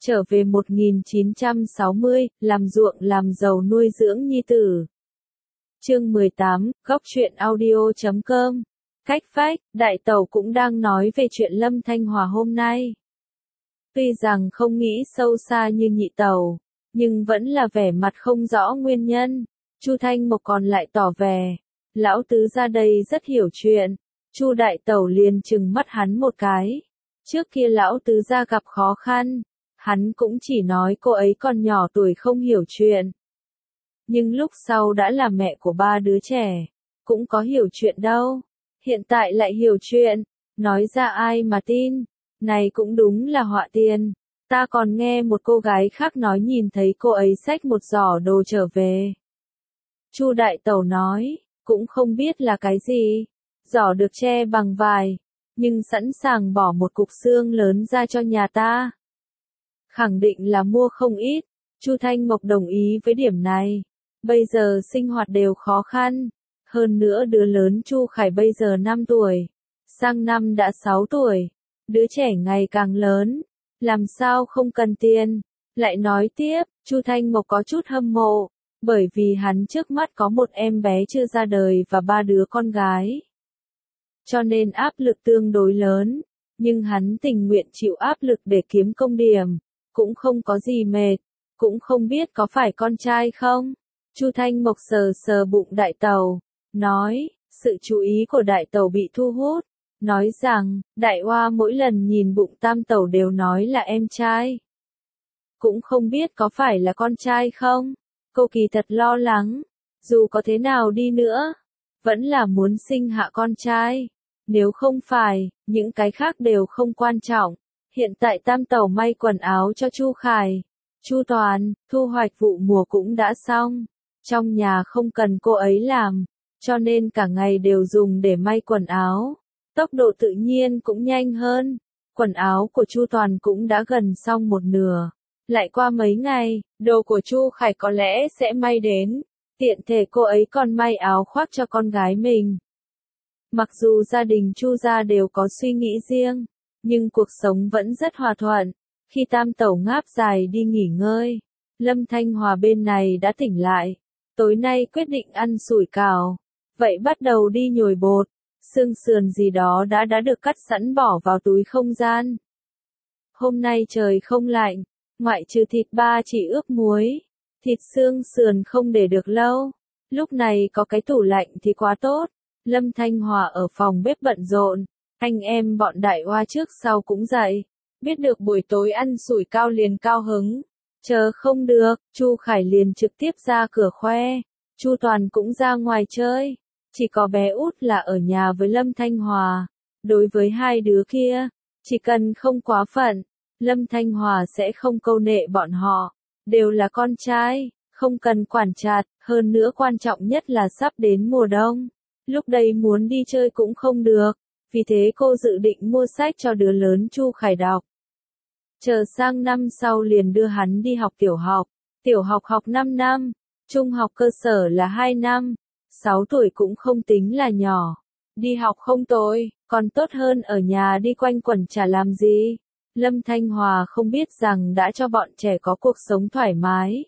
Trở về 1960, làm ruộng làm giàu nuôi dưỡng nhi tử. Chương 18, góc truyện audio.com. Cách phách, Đại Tẩu cũng đang nói về chuyện Lâm Thanh Hòa hôm nay. Tuy rằng không nghĩ sâu xa như Nhị Tẩu, nhưng vẫn là vẻ mặt không rõ nguyên nhân. Chu Thanh Mộc còn lại tỏ vẻ, lão tứ ra đây rất hiểu chuyện. Chu Đại Tẩu liền trừng mắt hắn một cái. Trước kia lão tứ ra gặp khó khăn, hắn cũng chỉ nói cô ấy còn nhỏ tuổi không hiểu chuyện. Nhưng lúc sau đã là mẹ của 3 đứa trẻ, cũng có hiểu chuyện đâu. Hiện tại lại hiểu chuyện, nói ra ai mà tin, này cũng đúng là họa tiền. Ta còn nghe một cô gái khác nói nhìn thấy cô ấy xách một giỏ đồ trở về. Chu Đại Tẩu nói, cũng không biết là cái gì, giỏ được che bằng vải, nhưng sẵn sàng bỏ một cục xương lớn ra cho nhà ta. Khẳng định là mua không ít. Chu Thanh Mộc đồng ý với điểm này. Bây giờ sinh hoạt đều khó khăn. Hơn nữa đứa lớn Chu Khải bây giờ 5 tuổi. Sang năm đã 6 tuổi. Đứa trẻ ngày càng lớn. Làm sao không cần tiền. Lại nói tiếp, Chu Thanh Mộc có chút hâm mộ. Bởi vì hắn trước mắt có một em bé chưa ra đời và 3 đứa con gái. Cho nên áp lực tương đối lớn. Nhưng hắn tình nguyện chịu áp lực để kiếm công điểm. Cũng không có gì mệt, cũng không biết có phải con trai không. Chu Thanh Mộc sờ sờ bụng Đại Tẩu, nói, sự chú ý của Đại Tẩu bị thu hút, nói rằng, Đại Oa mỗi lần nhìn bụng Tam Tẩu đều nói là em trai. Cũng không biết có phải là con trai không, cô kỳ thật lo lắng, dù có thế nào đi nữa, vẫn là muốn sinh hạ con trai. Nếu không phải, những cái khác đều không quan trọng. Hiện tại Tam Tẩu may quần áo cho Chu Khải, Chu Toàn, thu hoạch vụ mùa cũng đã xong. Trong nhà không cần cô ấy làm, cho nên cả ngày đều dùng để may quần áo. Tốc độ tự nhiên cũng nhanh hơn. Quần áo của Chu Toàn cũng đã gần xong một nửa. Lại qua mấy ngày, đồ của Chu Khải có lẽ sẽ may đến. Tiện thể cô ấy còn may áo khoác cho con gái mình. Mặc dù gia đình Chu gia đều có suy nghĩ riêng, nhưng cuộc sống vẫn rất hòa thuận. Khi Tam Tẩu ngáp dài đi nghỉ ngơi, Lâm Thanh Hòa bên này đã tỉnh lại. Tối nay quyết định ăn sủi cảo. Vậy bắt đầu đi nhồi bột. Xương sườn gì đó đã được cắt sẵn bỏ vào túi không gian. Hôm nay trời không lạnh, ngoại trừ thịt ba chỉ ướp muối. Thịt xương sườn không để được lâu. Lúc này có cái tủ lạnh thì quá tốt. Lâm Thanh Hòa ở phòng bếp bận rộn. Anh em bọn Đại Oa trước sau cũng dậy, biết được buổi tối ăn sủi cao liền cao hứng. Chờ không được, Chu Khải liền trực tiếp ra cửa khoe. Chu Toàn cũng ra ngoài chơi, chỉ có bé út là ở nhà với Lâm Thanh Hòa. Đối với hai đứa kia, chỉ cần không quá phận, Lâm Thanh Hòa sẽ không câu nệ bọn họ. Đều là con trai, không cần quản chặt, hơn nữa quan trọng nhất là sắp đến mùa đông. Lúc đây muốn đi chơi cũng không được. Vì thế cô dự định mua sách cho đứa lớn Chu Khải đọc. Chờ sang năm sau liền đưa hắn đi học tiểu học học 5 năm, trung học cơ sở là 2 năm, 6 tuổi cũng không tính là nhỏ. Đi học không tồi, còn tốt hơn ở nhà đi quanh quẩn chả làm gì. Lâm Thanh Hòa không biết rằng đã cho bọn trẻ có cuộc sống thoải mái.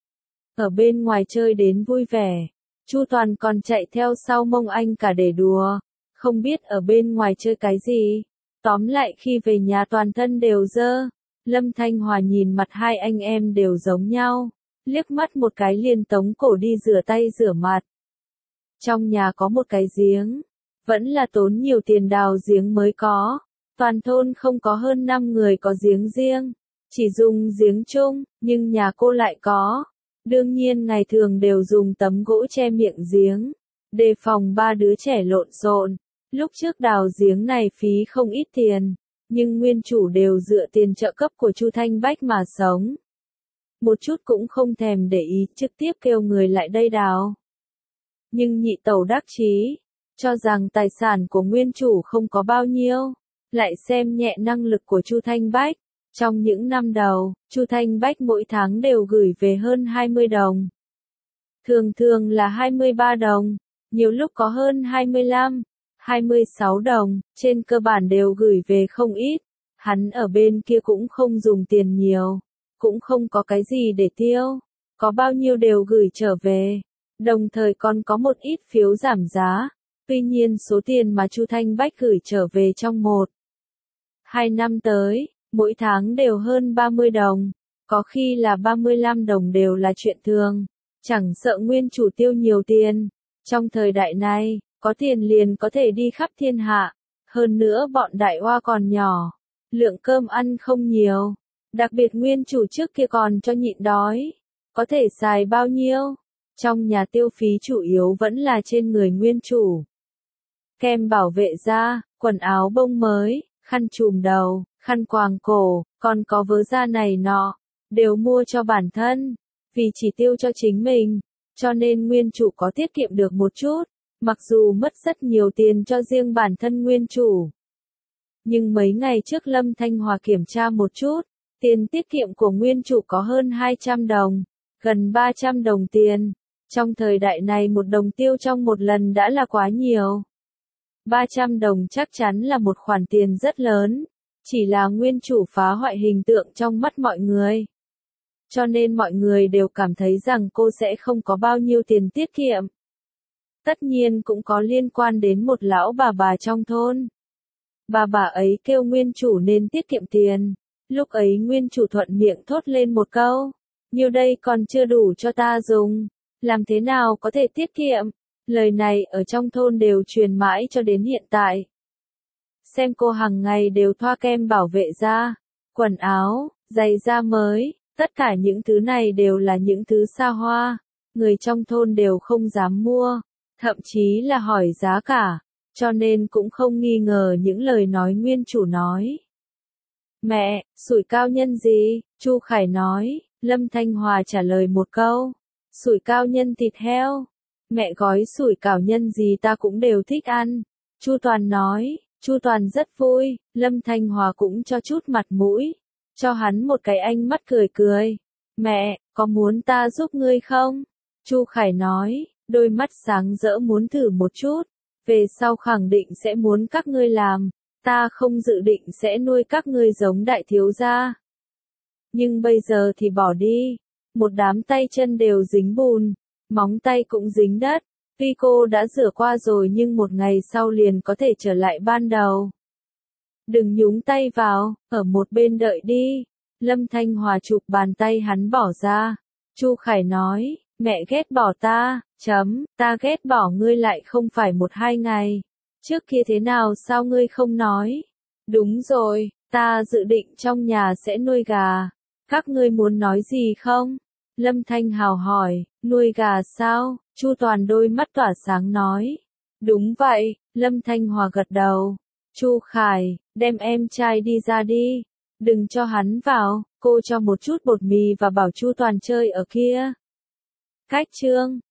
Ở bên ngoài chơi đến vui vẻ, Chu Toàn còn chạy theo sau mông anh cả để đùa. Không biết ở bên ngoài chơi cái gì. Tóm lại khi về nhà toàn thân đều dơ. Lâm Thanh Hòa nhìn mặt hai anh em đều giống nhau. Liếc mắt một cái liền tống cổ đi rửa tay rửa mặt. Trong nhà có một cái giếng. Vẫn là tốn nhiều tiền đào giếng mới có. Toàn thôn không có hơn 5 người có giếng riêng. Chỉ dùng giếng chung, nhưng nhà cô lại có. Đương nhiên ngày thường đều dùng tấm gỗ che miệng giếng. Đề phòng 3 đứa trẻ lộn xộn. Lúc trước đào giếng này phí không ít tiền, nhưng nguyên chủ đều dựa tiền trợ cấp của Chu Thanh Bách mà sống. Một chút cũng không thèm để ý, trực tiếp kêu người lại đây đào. Nhưng Nhị Tẩu đắc chí, cho rằng tài sản của nguyên chủ không có bao nhiêu, lại xem nhẹ năng lực của Chu Thanh Bách. Trong những năm đầu, Chu Thanh Bách mỗi tháng đều gửi về hơn 20 đồng. Thường thường là 23 đồng, nhiều lúc có hơn 25. 26 đồng, trên cơ bản đều gửi về không ít. Hắn ở bên kia cũng không dùng tiền nhiều, cũng không có cái gì để tiêu, có bao nhiêu đều gửi trở về, đồng thời còn có một ít phiếu giảm giá. Tuy nhiên số tiền mà Chu Thanh Bách gửi trở về trong 1-2 năm tới, mỗi tháng đều hơn 30 đồng, có khi là 35 đồng đều là chuyện thường, chẳng sợ nguyên chủ tiêu nhiều tiền. Trong thời đại này, có tiền liền có thể đi khắp thiên hạ, hơn nữa bọn đại oa còn nhỏ, lượng cơm ăn không nhiều, đặc biệt nguyên chủ trước kia còn cho nhịn đói, có thể xài bao nhiêu. Trong nhà tiêu phí chủ yếu vẫn là trên người nguyên chủ. Kem bảo vệ da, quần áo bông mới, khăn trùm đầu, khăn quàng cổ, còn có vớ da này nọ, đều mua cho bản thân, vì chỉ tiêu cho chính mình, cho nên nguyên chủ có tiết kiệm được một chút, mặc dù mất rất nhiều tiền cho riêng bản thân nguyên chủ. Nhưng mấy ngày trước Lâm Thanh Hòa kiểm tra một chút, tiền tiết kiệm của nguyên chủ có hơn 200 đồng, gần 300 đồng tiền. Trong thời đại này một đồng tiêu trong một lần đã là quá nhiều. 300 đồng chắc chắn là một khoản tiền rất lớn, chỉ là nguyên chủ phá hoại hình tượng trong mắt mọi người. Cho nên mọi người đều cảm thấy rằng cô sẽ không có bao nhiêu tiền tiết kiệm. Tất nhiên cũng có liên quan đến một lão bà trong thôn. Bà ấy kêu nguyên chủ nên tiết kiệm tiền. Lúc ấy nguyên chủ thuận miệng thốt lên một câu, nhiêu đây còn chưa đủ cho ta dùng, làm thế nào có thể tiết kiệm. Lời này ở trong thôn đều truyền mãi cho đến hiện tại. Xem cô hàng ngày đều thoa kem bảo vệ da, quần áo, giày da mới, tất cả những thứ này đều là những thứ xa hoa, người trong thôn đều không dám mua, thậm chí là hỏi giá cả, cho nên cũng không nghi ngờ những lời nói nguyên chủ nói. Mẹ, sủi cao nhân gì? Chu Khải nói. Lâm Thanh Hòa trả lời một câu. Sủi cao nhân thịt heo. Mẹ gói sủi cảo nhân gì ta cũng đều thích ăn. Chu Toàn nói. Chu Toàn rất vui. Lâm Thanh Hòa cũng cho chút mặt mũi, cho hắn một cái ánh mắt cười cười. Mẹ, có muốn ta giúp ngươi không? Chu Khải nói. Đôi mắt sáng rỡ muốn thử một chút. Về sau khẳng định sẽ muốn các ngươi làm. Ta không dự định sẽ nuôi các ngươi giống đại thiếu gia. Nhưng bây giờ thì bỏ đi. Một đám tay chân đều dính bùn, móng tay cũng dính đất. Tuy cô đã rửa qua rồi nhưng một ngày sau liền có thể trở lại ban đầu. Đừng nhúng tay vào, ở một bên đợi đi. Lâm Thanh Hòa chụp bàn tay hắn bỏ ra. Chu Khải nói, mẹ ghét bỏ ta, ta ghét bỏ ngươi lại không phải 1-2 ngày. Trước kia thế nào sao ngươi không nói? Đúng rồi, ta dự định trong nhà sẽ nuôi gà. Các ngươi muốn nói gì không? Lâm Thanh Hào hỏi, nuôi gà sao? Chu Toàn đôi mắt tỏa sáng nói. Đúng vậy, Lâm Thanh Hòa gật đầu. Chu Khải, đem em trai đi ra đi. Đừng cho hắn vào, cô cho một chút bột mì và bảo Chu Toàn chơi ở kia. Cách chương